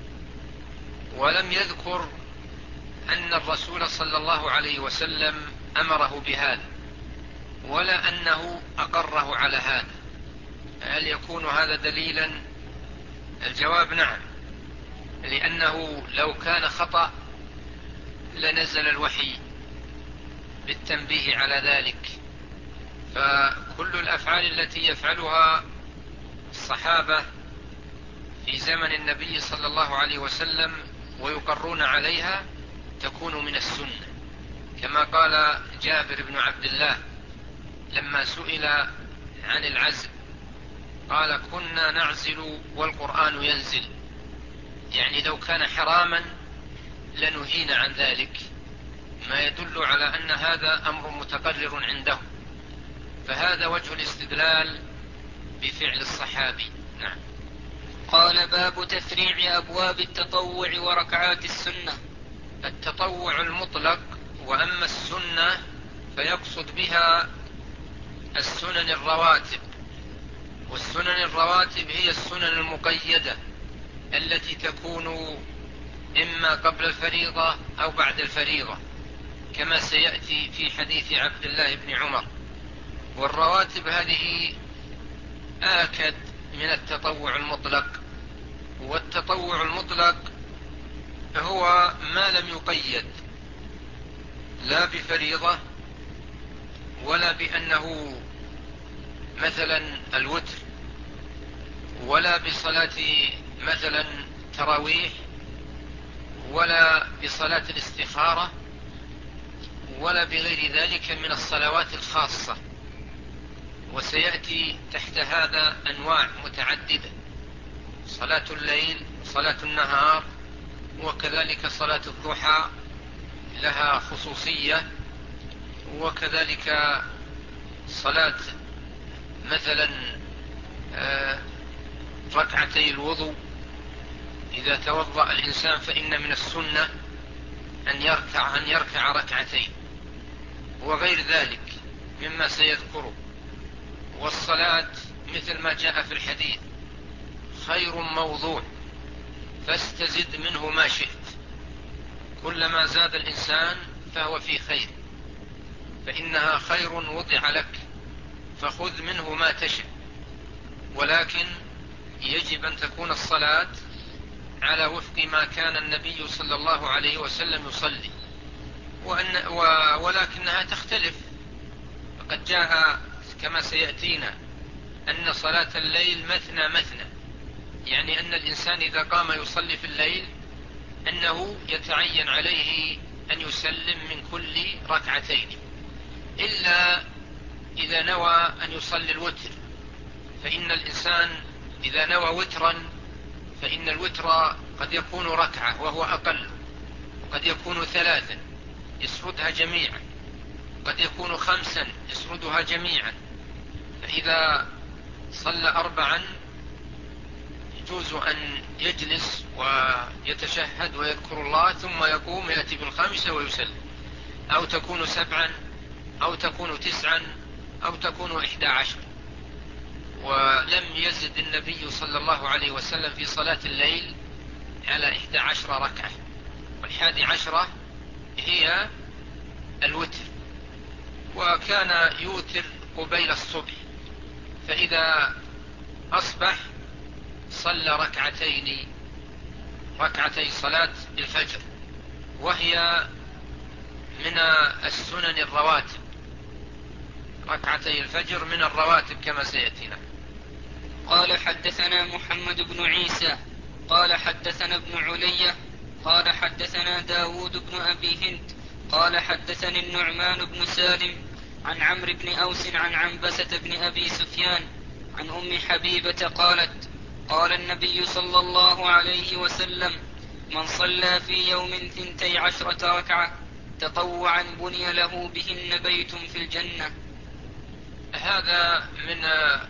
ولم يذكر أن الرسول صلى الله عليه وسلم أمره بهذا ولا أنه أقره على هذا. هل يكون هذا دليلا؟ الجواب نعم، لأنه لو كان خطأ لنزل الوحي بالتنبيه على ذلك. فكل الأفعال التي يفعلها الصحابة في زمن النبي صلى الله عليه وسلم ويقرون عليها تكون من السنة، كما قال جابر بن عبد الله لما سئل عن العزل قال: كنا نعزل والقرآن ينزل. يعني لو كان حراما لنهينا عن ذلك، ما يدل على أن هذا أمر متقرر عنده. فهذا وجه الاستدلال بفعل الصحابي. نعم. قال: باب تفريع أبواب التطوع وركعات السنة. التطوع المطلق، وأما السنة فيقصد بها السنن الرواتب، والسنن الرواتب هي السنن المقيدة التي تكون إما قبل الفريضة أو بعد الفريضة، كما سيأتي في حديث عبد الله بن عمر. والرواتب هذه آكد من التطوع المطلق. والتطوع المطلق هو ما لم يقيد لا بفريضة ولا بأنه مثلا الوتر، ولا بصلاة مثلا تراويح، ولا بصلاة الاستخارة، ولا بغير ذلك من الصلوات الخاصة. وسيأتي تحت هذا أنواع متعددة: صلاة الليل، صلاة النهار، وكذلك صلاة الضحى لها خصوصية، وكذلك صلاة مثلا ركعتي الوضوء إذا توضأ الإنسان فإن من السنة أن يركع أن يركع ركعتين، وغير ذلك مما سيذكره. والصلاة مثل ما جاء في الحديث: خير موضوع فاستزد منه ما شئت. كلما زاد الإنسان فهو في خير، فإنها خير وضع لك فخذ منه ما تشاء. ولكن يجب أن تكون الصلاة على وفق ما كان النبي صلى الله عليه وسلم يصلي، وأن ولكنها تختلف. فقد جاء كما سيأتينا أن صلاة الليل مثنى مثنى، يعني أن الإنسان إذا قام يصلي في الليل أنه يتعين عليه أن يسلم من كل ركعتين، إلا إذا نوى أن يصلي الوتر. فإن الإنسان إذا نوى وترا فإن الوتر قد يكون ركعة وهو أقل، وقد يكون ثلاثا يسردها جميعا، قد يكون خمسا يسردها جميعا. فإذا صلى أربعا يجوز أن يجلس ويتشهد ويذكر الله ثم يقوم يأتي بالخامسة ويسلم، أو تكون سبعا أو تكون تسعا أو تكون إحدى عشر. ولم يزد النبي صلى الله عليه وسلم في صلاة الليل على إحدى عشر ركعة، والحادي عشرة هي الوتر. وكان يوتر قبيل الصبح، فإذا أصبح صلى ركعتين ركعتي صلاة الفجر، وهي من السنن الرواتب، ركعتي الفجر من الرواتب كما سيأتينا. قال حدثنا محمد بن عيسى قال حدثنا ابن علية قال حدثنا داود بن أبي هند قال حدثني النعمان بن سالم عن عمرو بن أوس عن عنبسة بن أبي سفيان عن أم حبيبة قالت قال النبي صلى الله عليه وسلم من صلى في يوم ثنتي عشرة ركعة تطوعا بني له بهن بيت في الجنة. هذا من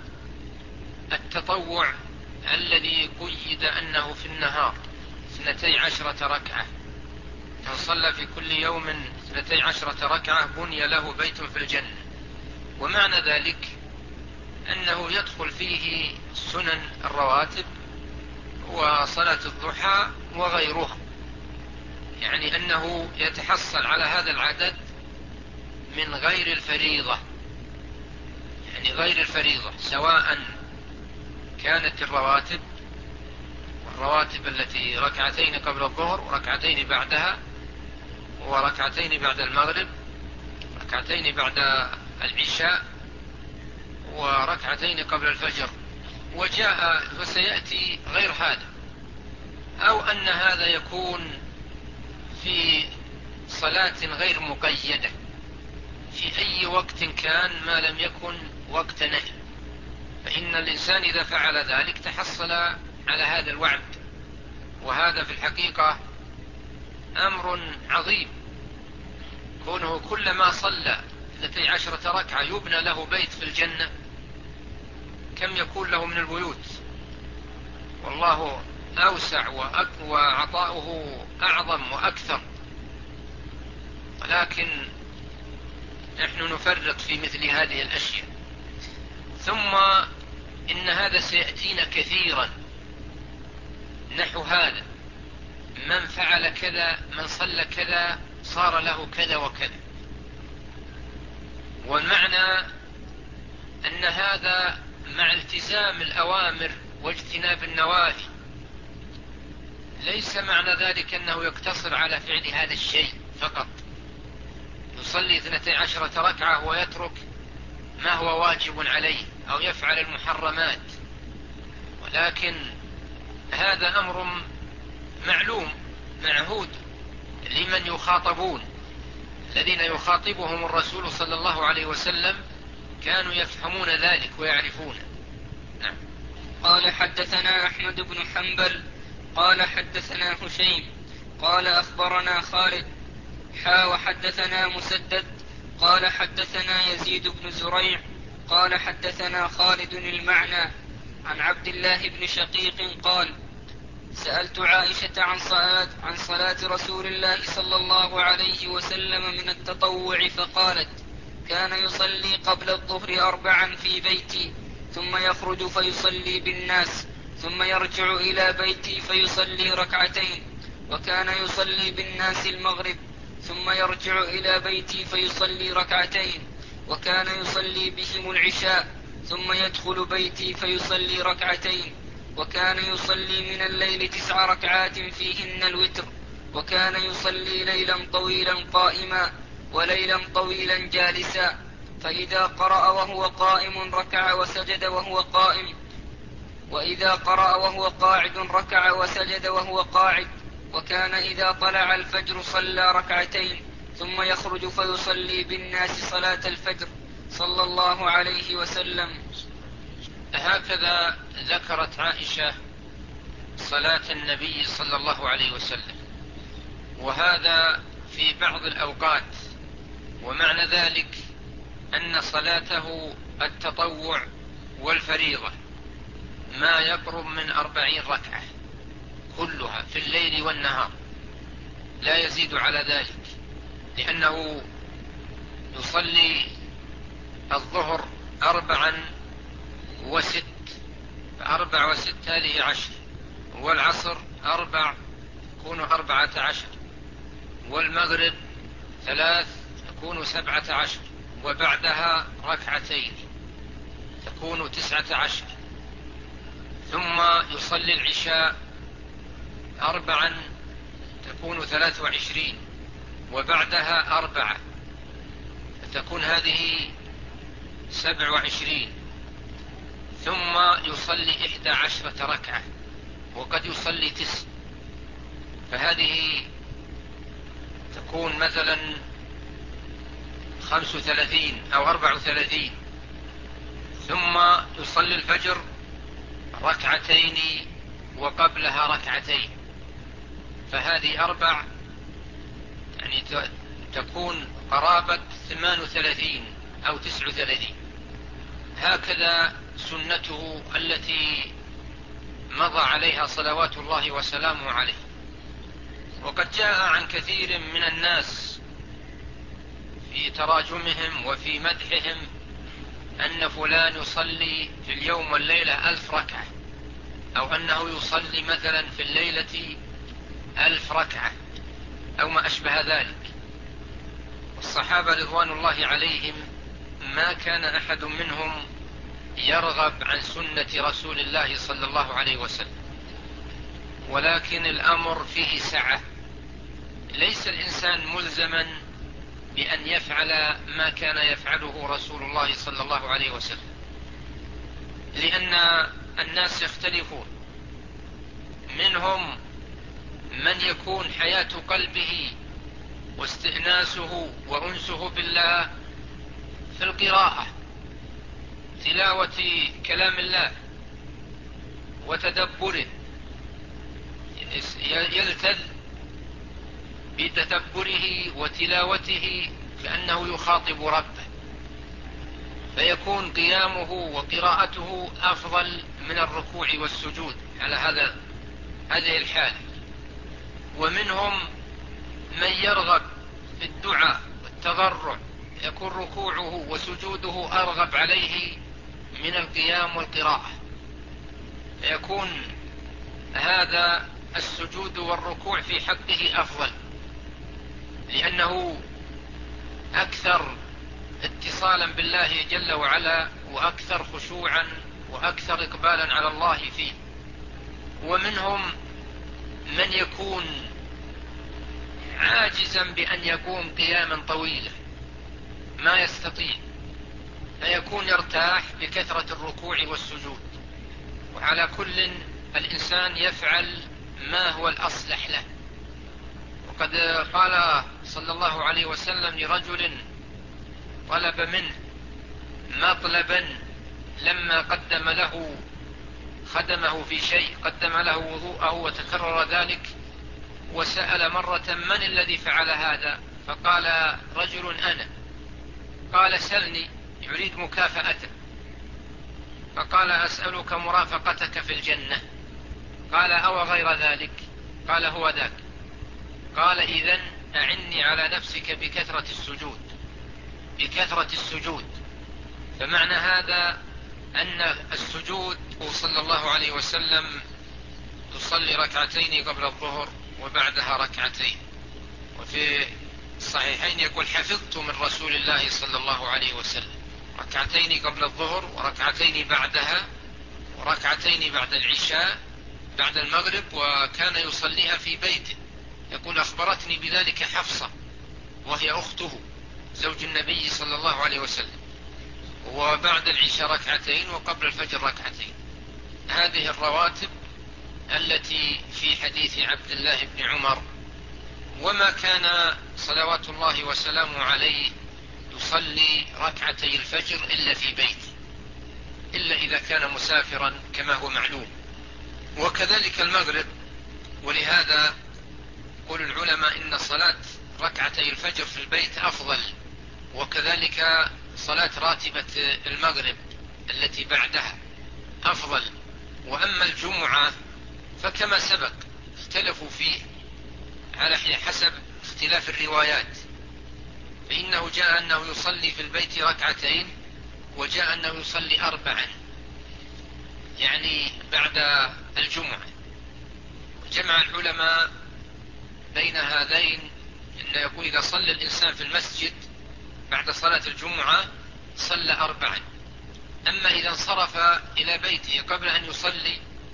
التطوع الذي قيد أنه في النهار اثنتي عشرة ركعة، من صلى في كل يوم اثنتي عشرة ركعة بني له بيت في الجنة. ومعنى ذلك أنه يدخل فيه سنن الرواتب وصلاة الضحى وغيرها، يعني أنه يتحصل على هذا العدد من غير الفريضة، يعني غير الفريضة، سواء كانت الرواتب والرواتب التي ركعتين قبل الظهر وركعتين بعدها وركعتين بعد المغرب، ركعتين بعد العشاء وركعتين قبل الفجر، وجاء وسيأتي غير هذا، أو أن هذا يكون في صلاة غير مقيدة في أي وقت كان ما لم يكن وقت نهي، فإن الإنسان إذا فعل ذلك تحصل على هذا الوعد، وهذا في الحقيقة أمر عظيم، كونه كلما صلى اثنتي عشرة ركعة يبنى له بيت في الجنة، كم يكون له من البيوت، والله أوسع وعطاؤه أعظم وأكثر، ولكن نحن نفرط في مثل هذه الأشياء. ثم إن هذا سيأتينا كثيرا نحو هذا، من فعل كذا من صلى كذا صار له كذا وكذا، والمعنى أن هذا مع التزام الأوامر واجتناب النواهي، ليس معنى ذلك أنه يقتصر على فعل هذا الشيء فقط، يصلي اثنتي عشرة ركعة ويترك ما هو واجب عليه أو يفعل المحرمات، ولكن هذا أمر معلوم معهود لمن يخاطبون، الذين يخاطبهم الرسول صلى الله عليه وسلم كانوا يفهمون ذلك ويعرفونه. نعم. قال حدثنا أحمد بن حنبل قال حدثنا هشيم قال أخبرنا خالد حا وحدثنا مسدد قال حدثنا يزيد بن زريع قال حدثنا خالد المعنى عن عبد الله بن شقيق قال سألت عائشة عن صلاة, عن صلاة رسول الله صلى الله عليه وسلم من التطوع فقالت كان يصلي قبل الظهر أربعا في بيتي ثم يخرج فيصلي بالناس ثم يرجع إلى بيتي فيصلي ركعتين، وكان يصلي بالناس المغرب ثم يرجع إلى بيتي فيصلي ركعتين، وكان يصلي بهم العشاء ثم يدخل بيتي فيصلي ركعتين، وكان يصلي من الليل تسع ركعات فيهن الوتر، وكان يصلي ليلا طويلا قائما وليلا طويلا جالسا، فإذا قرأ وهو قائم ركع وسجد وهو قائم، وإذا قرأ وهو قاعد ركع وسجد وهو قاعد، وكان إذا طلع الفجر صلى ركعتين ثم يخرج فيصلي بالناس صلاة الفجر صلى الله عليه وسلم. هكذا ذكرت عائشة صلاة النبي صلى الله عليه وسلم، وهذا في بعض الأوقات، ومعنى ذلك أن صلاته التطوع والفريضة ما يقرب من أربعين ركعة كلها في الليل والنهار، لا يزيد على ذلك، لأنه يصلي الظهر أربعا وست، أربع وست هذه عشر، والعصر أربع يكون أربعة عشر، والمغرب ثلاث تكون سبعة عشر، وبعدها ركعتين تكون تسعة عشر، ثم يصلي العشاء أربعا تكون ثلاث وعشرين، وبعدها أربعة فتكون هذه سبع وعشرين، ثم يصلي إحدى عشرة ركعة وقد يصلي تسع، فهذه تكون مثلا خمس وثلاثين أو أربع وثلاثين. ثم يصلي الفجر ركعتين وقبلها ركعتين، فهذه أربع، يعني تكون قرابة ثمان وثلاثين أو تسع وثلاثين. هكذا سنته التي مضى عليها صلوات الله وسلامه عليه. وقد جاء عن كثير من الناس في تراجمهم وفي مدحهم أن فلان يصلي في اليوم والليلة ألف ركعة، أو أنه يصلي مثلا في الليلة ألف ركعة أو ما أشبه ذلك. والصحابة رضوان الله عليهم ما كان أحد منهم يرغب عن سنة رسول الله صلى الله عليه وسلم، ولكن الأمر فيه سعة. ليس الإنسان ملزما بأن يفعل ما كان يفعله رسول الله صلى الله عليه وسلم، لأن الناس يختلفون، منهم من يكون حياة قلبه واستئناسه وأنسه بالله في القراءة، تلاوة كلام الله وتدبره، يلتذ بتدبره وتلاوته كأنه يخاطب ربه، فيكون قيامه وقراءته أفضل من الركوع والسجود على هذا هذه الحالة. ومنهم من يرغب في الدعاء والتضرع، يكون ركوعه وسجوده أرغب عليه من القيام والقراءة، فيكون هذا السجود والركوع في حقه أفضل، لأنه أكثر اتصالا بالله جل وعلا وأكثر خشوعا وأكثر إقبالا على الله فيه. ومنهم من يكون عاجزا بأن يقوم قياما طويلا ما يستطيع، فيكون يرتاح بكثرة الركوع والسجود. وعلى كل الإنسان يفعل ما هو الأصلح له. وقد قال صلى الله عليه وسلم لرجل طلب منه مطلبا لما قدم له خدمه في شيء، قدم له وضوءه وتكرر ذلك، وسأل مرة من الذي فعل هذا؟ فقال رجل أنا. قال سلني، يريد مكافأته. فقال أسألك مرافقتك في الجنة. قال أو غير ذلك؟ قال هو ذاك. قال إذن أعني على نفسك بكثرة السجود، بكثرة السجود. فمعنى هذا أن السجود صلى الله عليه وسلم تصلي ركعتين قبل الظهر وبعدها ركعتين. وفي الصحيحين يقول حفظت من رسول الله صلى الله عليه وسلم ركعتين قبل الظهر وركعتين بعدها وركعتين بعد العشاء بعد المغرب، وكان يصليها في بيته. يقول أخبرتني بذلك حفصة وهي أخته زوج النبي صلى الله عليه وسلم، وبعد العشاء ركعتين وقبل الفجر ركعتين. هذه الرواتب التي في حديث عبد الله بن عمر. وما كان صلوات الله وسلامه عليه يصلي ركعتي الفجر إلا في بيته، إلا إذا كان مسافرا كما هو معلوم. وكذلك المغرب. ولهذا يقول العلماء إن صلاة ركعتي الفجر في البيت أفضل، وكذلك صلاة راتبة المغرب التي بعدها أفضل. وأما الجمعة فكما سبق اختلفوا فيه على حسب اختلاف الروايات، فإنه جاء أنه يصلي في البيت ركعتين، وجاء أنه يصلي أربعا يعني بعد الجمعة. جمع العلماء بين هذين، إنه يقول إذا صلى الإنسان في المسجد بعد صلاة الجمعة صلى أربعا، أما إذا انصرف إلى بيته قبل أن يصلي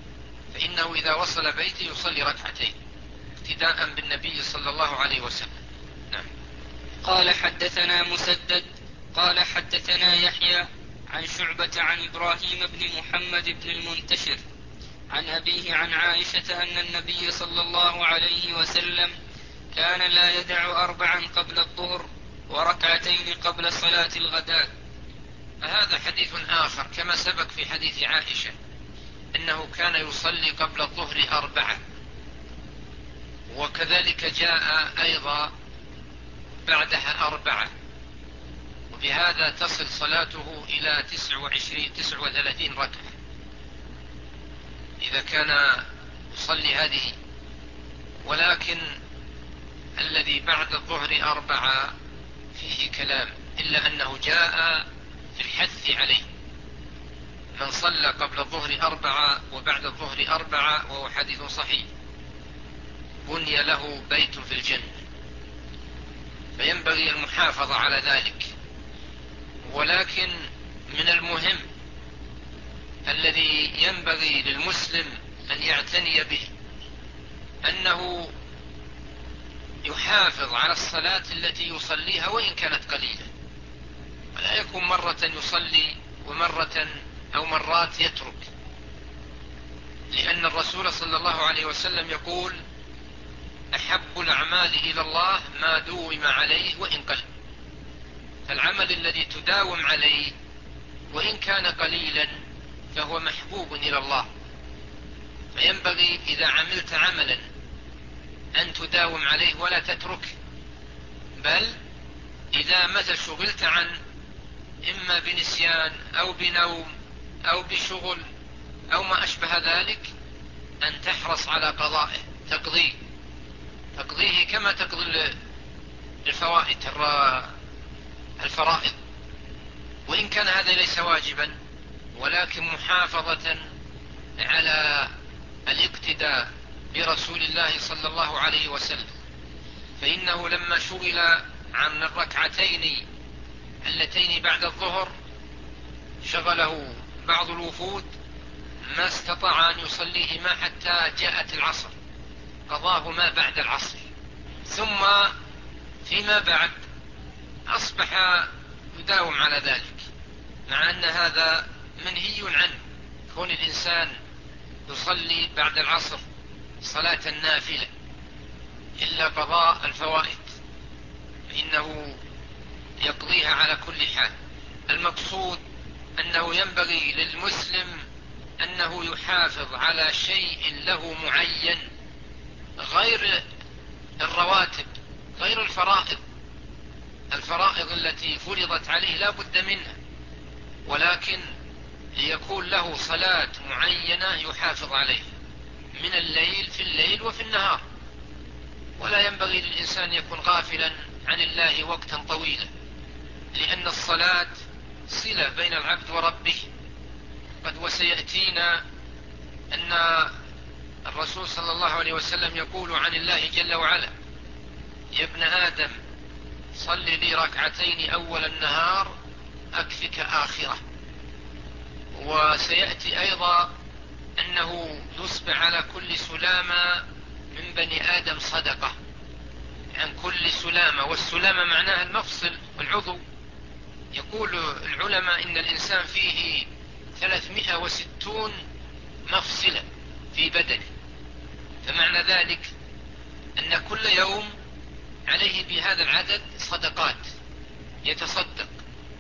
فإنه إذا وصل بيته يصلي ركعتين اقتداء بالنبي صلى الله عليه وسلم. نعم. قال حدثنا مسدد قال حدثنا يحيى عن شعبة عن إبراهيم بن محمد بن المنتشر عن أبيه عن عائشة أن النبي صلى الله عليه وسلم كان لا يدع أربعا قبل الظهر وركعتين قبل صلاة الغداء. هذا حديث آخر كما سبق في حديث عائشة أنه كان يصلي قبل الظهر أربعة، وكذلك جاء أيضا بعدها أربعة، وبهذا تصل صلاته إلى تسع وعشرين تسع وثلاثين ركعة إذا كان يصلي هذه. ولكن الذي بعد الظهر أربعة فيه كلام، إلا أنه جاء في الحث عليه. من صلى قبل الظهر أربعة وبعد الظهر أربعة وهو حديث صحيح بني له بيت في الجنة، فينبغي المحافظة على ذلك. ولكن من المهم الذي ينبغي للمسلم أن يعتني به أنه يحافظ على الصلاة التي يصليها وإن كانت قليلة، ولا يكون مرة يصلي ومرة أو مرات يترك، لأن الرسول صلى الله عليه وسلم يقول أحب الأعمال إلى الله ما دوم عليه وإن قل. فالعمل الذي تداوم عليه وإن كان قليلا فهو محبوب إلى الله، فينبغي إذا عملت عملا أن تداوم عليه ولا تترك، بل إذا متى شغلت عن إما بنسيان أو بنوم أو بشغل أو ما أشبه ذلك أن تحرص على قضائه، تقضيه تقضيه كما تقضي الفوائد الفرائض، وإن كان هذا ليس واجبا، ولكن محافظة على الاقتداء برسول الله صلى الله عليه وسلم. فإنه لما شغل عن الركعتين اللتين بعد الظهر شغله بعض الوفود ما استطاع أن يصليهما حتى جاءت العصر، قضاه ما بعد العصر. ثم فيما بعد أصبح يداوم على ذلك، مع أن هذا منهي عنه، كون الإنسان يصلي بعد العصر صلاة النافلة إلا قضاء الفوائد فإنه يقضيها على كل حال. المقصود أنه ينبغي للمسلم أنه يحافظ على شيء له معين غير الرواتب، غير الفرائض. الفرائض التي فرضت عليه لا بد منها، ولكن يكون له صلاة معينة يحافظ عليها من الليل في الليل وفي النهار، ولا ينبغي للإنسان يكون غافلا عن الله وقتا طويلا، لأن الصلاة صلة بين العبد وربه. قد وسيأتينا أن الرسول صلى الله عليه وسلم يقول عن الله جل وعلا: يا ابن آدم صل لي ركعتين أول النهار أكفك آخرة. وسيأتي أيضا أنه يصبح على كل سلامة من بني آدم صدقة، عن كل سلامة، والسلامة معناها المفصل والعضو. يقول العلماء إن الإنسان فيه ثلاثمائة وستون مفصلة في بدنه، فمعنى ذلك أن كل يوم عليه بهذا العدد صدقات يتصدق.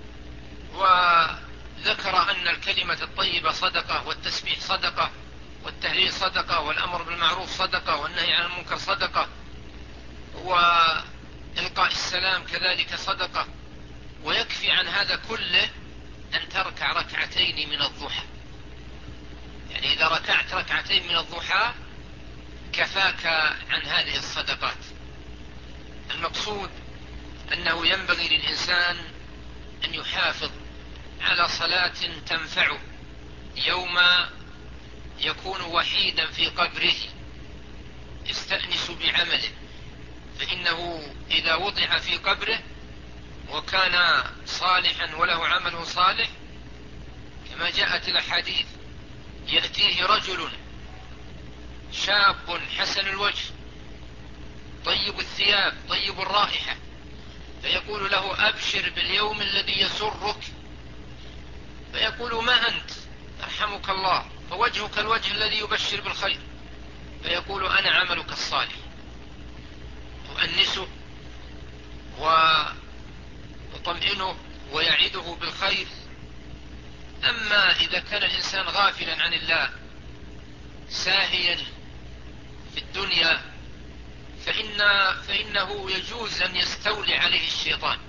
وذكر أن الكلمة الطيبة صدقة، والتسبيح صدقة، والتهليل صدقة، والأمر بالمعروف صدقة، والنهي عن المنكر صدقة، وإلقاء السلام كذلك صدقة. ويكفي عن هذا كله أن تركع ركعتين من الضحى، يعني إذا ركعت ركعتين من الضحى كفاك عن هذه الصدقات. المقصود أنه ينبغي للإنسان أن يحافظ على صلاة تنفعه يوم يكون وحيدا في قبره يستأنس بعمله، فإنه إذا وضع في قبره وكان صالحا وله عمل صالح كما جاءت الأحاديث يأتيه رجل شاب حسن الوجه طيب الثياب طيب الرائحة، فيقول له أبشر باليوم الذي يسرك، فيقول ما أنت أرحمك الله، فوجهك الوجه الذي يبشر بالخير، فيقول أنا عملك الصالح، يؤنسه ويطمئنه ويعده بالخير. أما إذا كان الإنسان غافلا عن الله ساهيا في الدنيا فإن فإنه يجوز أن يستولي عليه الشيطان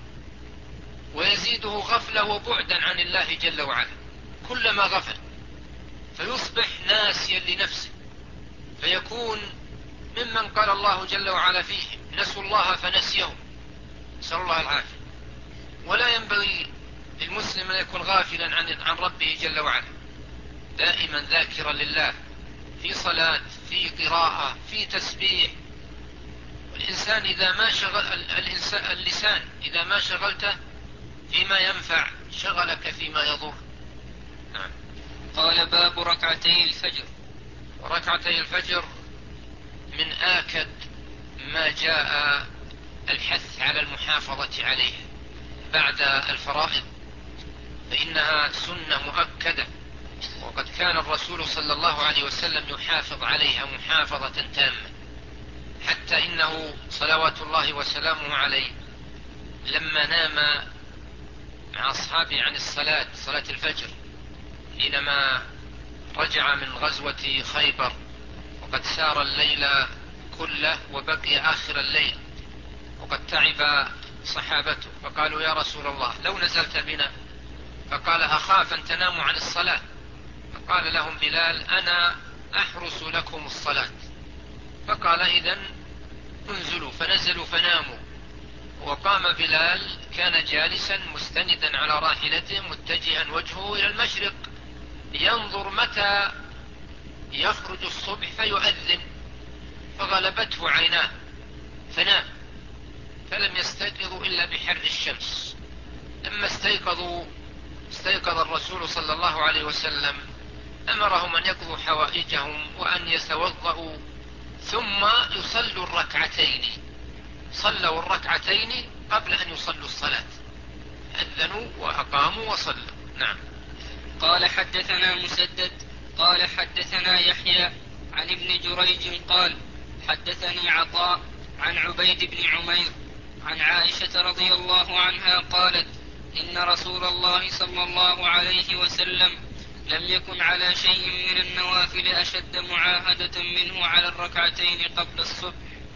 ويزيده غفلة وبعدا عن الله جل وعلا كلما غفل، فيصبح ناسيا لنفسه، فيكون ممن قال الله جل وعلا فيهم نسوا الله فنسيهم، نسأل الله العافية. ولا ينبغي للمسلم أن يكون غافلا عن عن ربه جل وعلا، دائما ذاكرا لله في صلاة في قراءة في تسبيح. والإنسان إذا ما شغل الإنسان اللسان إذا ما شغلته فيما ينفع شغلك فيما يضر. نعم. قال باب ركعتي الفجر. وركعتي الفجر من آكد ما جاء الحث على المحافظة عليه بعد الفرائض، فإنها سنة مؤكدة، وقد كان الرسول صلى الله عليه وسلم يحافظ عليها محافظة تامة، حتى إنه صلوات الله وسلامه عليه لما نام مع أصحابه عن الصلاة صلاة الفجر حينما رجع من غزوة خيبر وقد سار الليل كله وبقي آخر الليل وقد تعب صحابته، فقالوا يا رسول الله لو نزلت بنا، فقال أخاف أن تناموا عن الصلاة، فقال لهم بلال أنا أحرس لكم الصلاة، فقال إذن انزلوا، فنزلوا فناموا. وقام بلال كان جالسا مستندا على راحلته متجها وجهه إلى المشرق ينظر متى يخرج الصبح فيؤذن، فغلبته عيناه فنام، فلم يستيقظوا إلا بحر الشمس. لما استيقظوا استيقظ الرسول صلى الله عليه وسلم أمرهم أن يقضوا حوائجهم وأن يتوضأوا ثم يصلوا الركعتين. صلوا الركعتين قبل أن يصلوا الصلاة، أذنوا وأقاموا وصلوا. نعم. قال حدثنا مسدد قال حدثنا يحيى عن ابن جريج قال حدثني عطاء عن عبيد بن عمير عن عائشة رضي الله عنها قالت إن رسول الله صلى الله عليه وسلم لم يكن على شيء من النوافل أشد معاهدة منه على الركعتين قبل الصبح.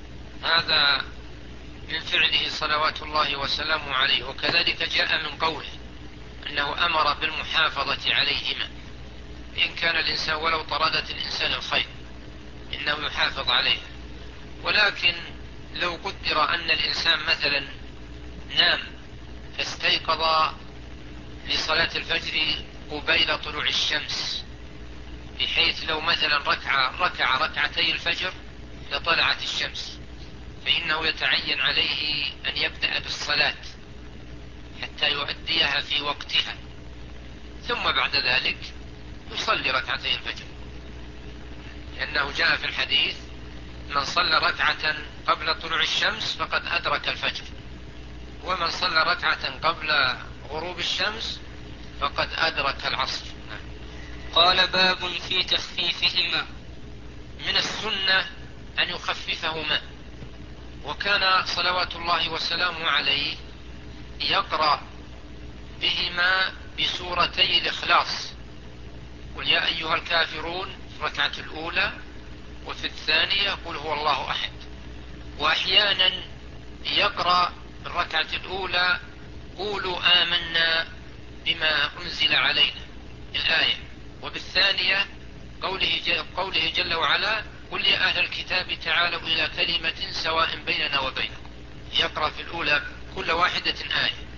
هذا من فعله صلوات الله وسلامه عليه، وكذلك جاء من قوله أنه أمر بالمحافظة عليهما، إن كان الإنسان ولو طردت الإنسان الخير إنه يحافظ عليه. ولكن لو قدر أن الإنسان مثلا نام فاستيقظ لصلاة الفجر قبيل طلوع الشمس، بحيث لو مثلا ركع ركع ركعتي الفجر لطلعت الشمس، فإنه يتعين عليه أن يبدأ بالصلاة حتى يؤديها في وقتها، ثم بعد ذلك يصلي ركعتي الفجر، لأنه جاء في الحديث من صلى ركعة قبل طلوع الشمس فقد أدرك الفجر، ومن صلى ركعة قبل غروب الشمس فقد أدرك العصر. قال باب في تخفيفهما. من السنة أن يخففهما، وكان صلوات الله وسلامه عليه يقرأ بهما بسورتي الإخلاص، قل يا أيها الكافرون في الركعة الأولى، وفي الثانية قل هو الله أحد. وأحيانا يقرأ في الركعة الأولى قولوا آمنا بما أنزل علينا الآية، وبالثانية قوله, قوله جل وعلا قل يا أهل الكتاب تعالوا إلى كلمة سواء بيننا وبينكم. يقرأ في الأولى كل واحدة آية،